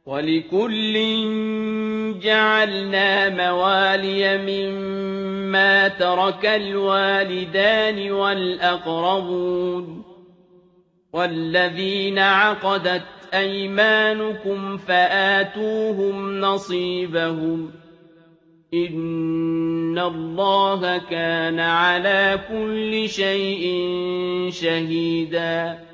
وَلِكُلٍّ جَعَلْنَا مَوَالِيَ مِمَّا تَرَكَ الْوَالِدَانِ وَالْأَقْرَبُونَ وَالَّذِينَ عَقَدَتْ أَيْمَانُكُمْ فَآتُوهُمْ نَصِيبَهُمْ ۖ إِنَّ اللَّهَ كَانَ عَلَىٰ كُلِّ شَيْءٍ شَهِيدًا